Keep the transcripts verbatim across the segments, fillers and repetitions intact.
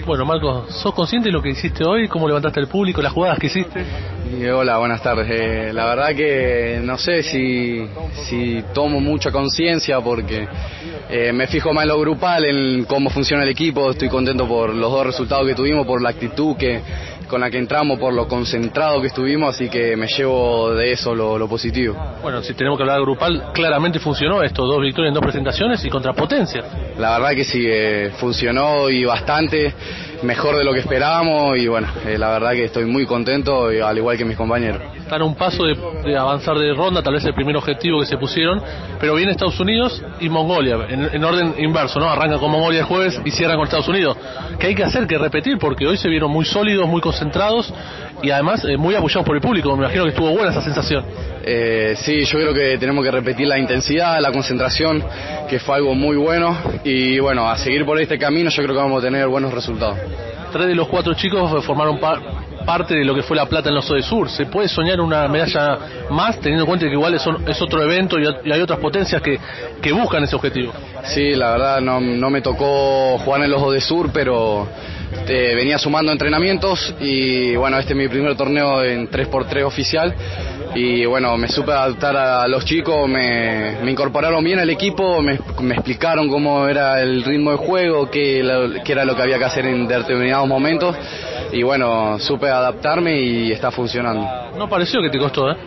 Bueno, Marcos, ¿sos consciente de lo que hiciste hoy? ¿Cómo levantaste el público? ¿Las jugadas que hiciste? Y hola, buenas tardes. Eh, la verdad que no sé si, si tomo mucha conciencia porque eh, me fijo más en lo grupal, en cómo funciona el equipo. Estoy contento por los dos resultados que tuvimos, por la actitud que con la que entramos, por lo concentrado que estuvimos, así que me llevo de eso lo, lo positivo. Bueno, si tenemos que hablar grupal, claramente funcionó esto, dos victorias en dos presentaciones y contra potencias. La verdad que sí, eh, funcionó y bastante, mejor de lo que esperábamos y bueno, eh, la verdad que estoy muy contento, y, al igual que mis compañeros. Están a un paso de, de avanzar de ronda, tal vez el primer objetivo que se pusieron, pero viene Estados Unidos y Mongolia, en, en orden inverso, ¿no? Arrancan con Mongolia el jueves y cierran con Estados Unidos. ¿Qué hay que hacer? Que repetir, porque hoy se vieron muy sólidos, muy concentrados y además eh, muy apoyados por el público. Me imagino que estuvo buena esa sensación. Eh, sí, yo creo que tenemos que repetir la intensidad, la concentración, que fue algo muy bueno y bueno, a seguir por este camino yo creo que vamos a tener buenos resultados. Tres de los cuatro chicos formaron pa parte de lo que fue la plata en los Odesur. ¿Se puede soñar una medalla más, teniendo en cuenta que igual es, es otro evento y, y hay otras potencias que, que buscan ese objetivo? Sí, la verdad no, no me tocó jugar en los Odesur, pero eh, venía sumando entrenamientos y bueno, este es mi primer torneo en tres por tres oficial y bueno, me supe adaptar a los chicos, me, me incorporaron bien al equipo, me, me explicaron cómo era el ritmo de juego, qué, qué era lo que había que hacer en determinados momentos. Y bueno, supe adaptarme y está funcionando. No pareció que te costó, ¿eh?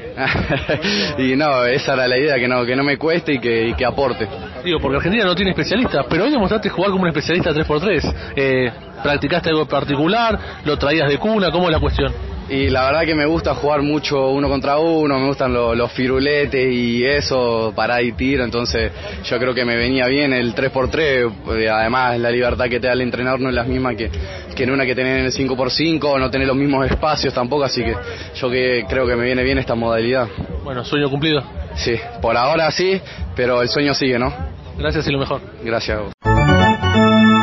Y no, esa era la idea, que no, que no me cueste y que, y que aporte. Digo, porque Argentina no tiene especialistas, pero hoy demostraste jugar como un especialista tres por tres. Eh, ¿Practicaste algo particular? ¿Lo traías de cuna? ¿Cómo es la cuestión? Y la verdad que me gusta jugar mucho uno contra uno, me gustan lo, los firuletes y eso, parar y tiro, entonces yo creo que me venía bien el tres por tres, además la libertad que te da el entrenador no es la misma que, que en una que tenés en el cinco por cinco, no tenés los mismos espacios tampoco, así que yo que creo que me viene bien esta modalidad. Bueno, sueño cumplido. Sí, por ahora sí, pero el sueño sigue, ¿no? Gracias y lo mejor. Gracias a vos.